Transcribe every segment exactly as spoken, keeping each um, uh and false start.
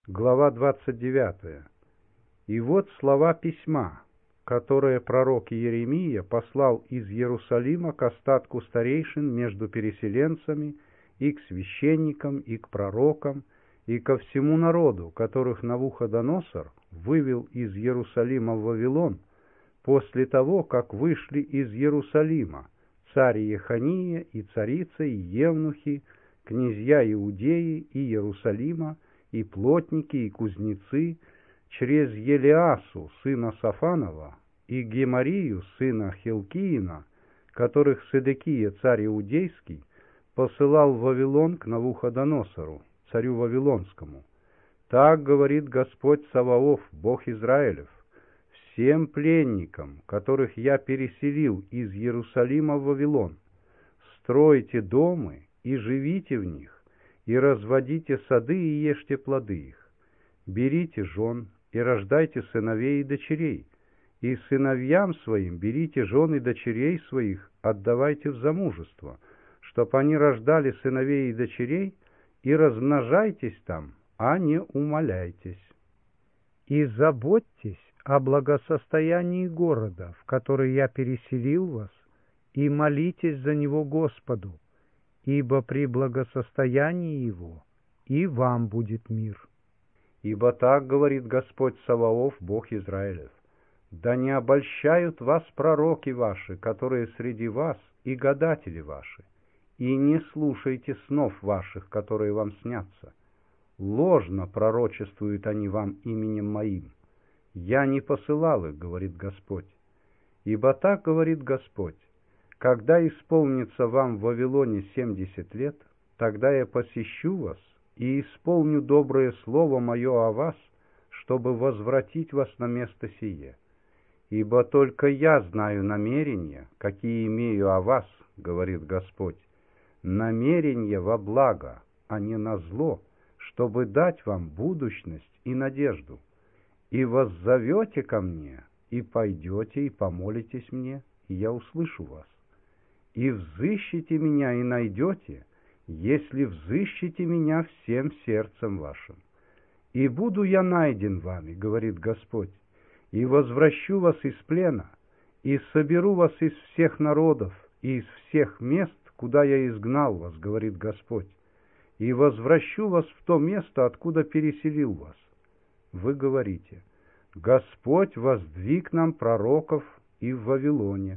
Глава двадцать девятая. И вот слова письма, которое пророк Иеремия послал из Иерусалима к остатку старейшин между переселенцами и к священникам, и к пророкам, и ко всему народу, которых Навуходоносор вывел из Иерусалима в Вавилон, после того, как вышли из Иерусалима царь Иехония и царица, и евнухи, князья Иудеи и Иерусалима, и плотники, и кузнецы, через Елиасу, сына Сафанова, и Гемарию, сына Хилкиина, которых Седекия, царь Иудейский, посылал в Вавилон к Навуходоносору, царю Вавилонскому. Так говорит Господь Саваоф, Бог Израилев: всем пленникам, которых я переселил из Иерусалима в Вавилон, стройте дома и живите в них, и разводите сады и ешьте плоды их. Берите жен и рождайте сыновей и дочерей, и сыновьям своим берите жен и дочерей своих, отдавайте в замужество, чтоб они рождали сыновей и дочерей, и размножайтесь там, а не умаляйтесь. И заботьтесь о благосостоянии города, в который я переселил вас, и молитесь за него Господу, ибо при благосостоянии его и вам будет мир. Ибо так говорит Господь Саваоф, Бог Израилев: да не обольщают вас пророки ваши, которые среди вас, и гадатели ваши, и не слушайте снов ваших, которые вам снятся. Ложно пророчествуют они вам именем моим. Я не посылал их, говорит Господь. Ибо так говорит Господь: когда исполнится вам в Вавилоне семьдесят лет, тогда я посещу вас и исполню доброе слово мое о вас, чтобы возвратить вас на место сие. Ибо только я знаю намерения, какие имею о вас, говорит Господь, намерения во благо, а не на зло, чтобы дать вам будущность и надежду. И воззовете ко мне, и пойдете, и помолитесь мне, и я услышу вас. И взыщите меня, и найдете, если взыщите меня всем сердцем вашим. И буду я найден вами, говорит Господь, и возвращу вас из плена, и соберу вас из всех народов, и из всех мест, куда я изгнал вас, говорит Господь, и возвращу вас в то место, откуда переселил вас. Вы говорите: Господь воздвиг нам пророков и в Вавилоне.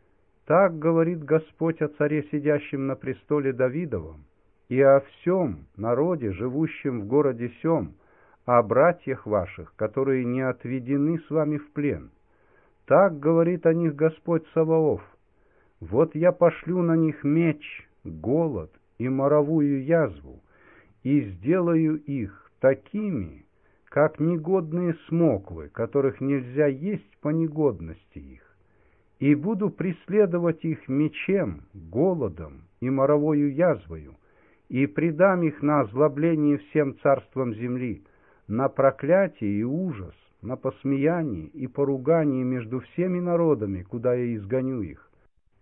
Так говорит Господь о царе, сидящем на престоле Давидовом, и о всем народе, живущем в городе сем, о братьях ваших, которые не отведены с вами в плен. Так говорит о них Господь Саваоф: вот я пошлю на них меч, голод и моровую язву, и сделаю их такими, как негодные смоквы, которых нельзя есть по негодности их. И буду преследовать их мечем, голодом и моровою язвою, и предам их на озлобление всем царствам земли, на проклятие и ужас, на посмеяние и поругание между всеми народами, куда я изгоню их.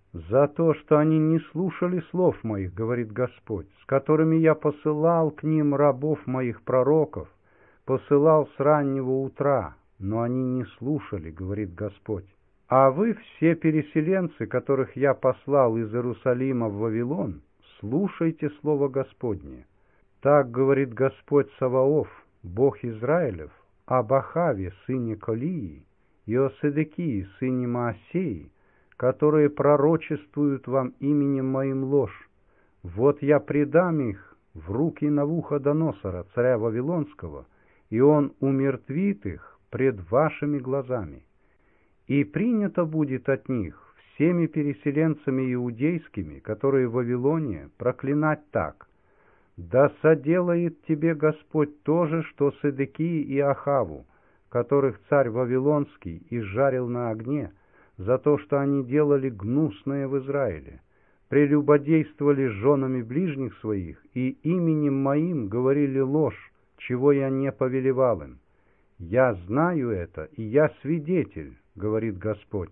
За то, что они не слушали слов моих, говорит Господь, с которыми я посылал к ним рабов моих пророков, посылал с раннего утра, но они не слушали, говорит Господь. А вы, все переселенцы, которых я послал из Иерусалима в Вавилон, слушайте слово Господне. Так говорит Господь Саваоф, Бог Израилев, об Ахаве, сыне Колии, и о Седекии, сыне Маасеи, которые пророчествуют вам именем моим ложь. Вот я предам их в руки Навуходоносора, царя Вавилонского, и он умертвит их пред вашими глазами. И принято будет от них всеми переселенцами иудейскими, которые в Вавилоне, проклинать так: да соделает тебе Господь то же, что Седекии и Ахаву, которых царь Вавилонский изжарил на огне, за то, что они делали гнусное в Израиле, прелюбодействовали с женами ближних своих и именем моим говорили ложь, чего я не повелевал им. Я знаю это, и я свидетель, говорит Господь.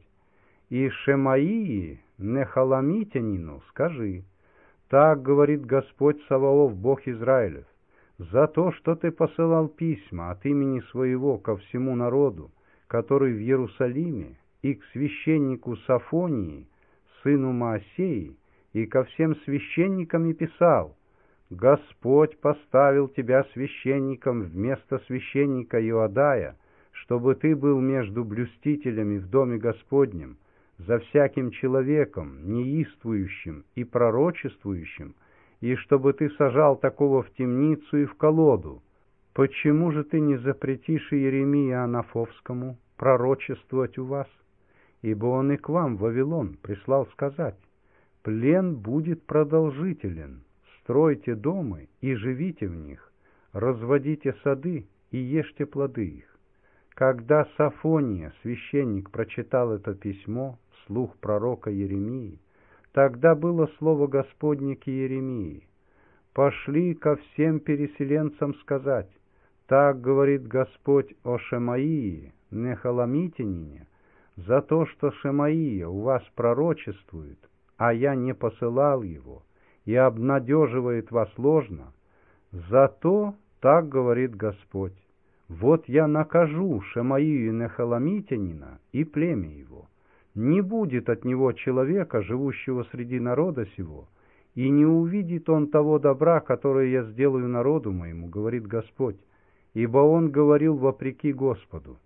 И Шемаии, нехаламитянину, скажи: так говорит Господь Саваоф, Бог Израилев: за то, что ты посылал письма от имени своего ко всему народу, который в Иерусалиме, и к священнику Сафонии, сыну Маасеи, и ко всем священникам и писал: Господь поставил тебя священником вместо священника Иодая, чтобы ты был между блюстителями в доме Господнем, за всяким человеком, неистующим и пророчествующим, и чтобы ты сажал такого в темницу и в колоду. Почему же ты не запретишь Иеремии Анафовскому пророчествовать у вас? Ибо он и к вам, в Вавилон, прислал сказать: плен будет продолжителен, стройте дома и живите в них, разводите сады и ешьте плоды их. Когда Сафония, священник, прочитал это письмо вслух пророка Иеремии, тогда было слово Господне к Иеремии: «Пошли ко всем переселенцам сказать: так говорит Господь о Шемаии, нехаламитянине, за то, что Шемаия у вас пророчествует, а я не посылал его, и обнадеживает вас ложно. Зато так говорит Господь: вот я накажу Шемаию нехаламитянина и племя его. Не будет от него человека, живущего среди народа сего, и не увидит он того добра, которое я сделаю народу моему, говорит Господь, ибо он говорил вопреки Господу.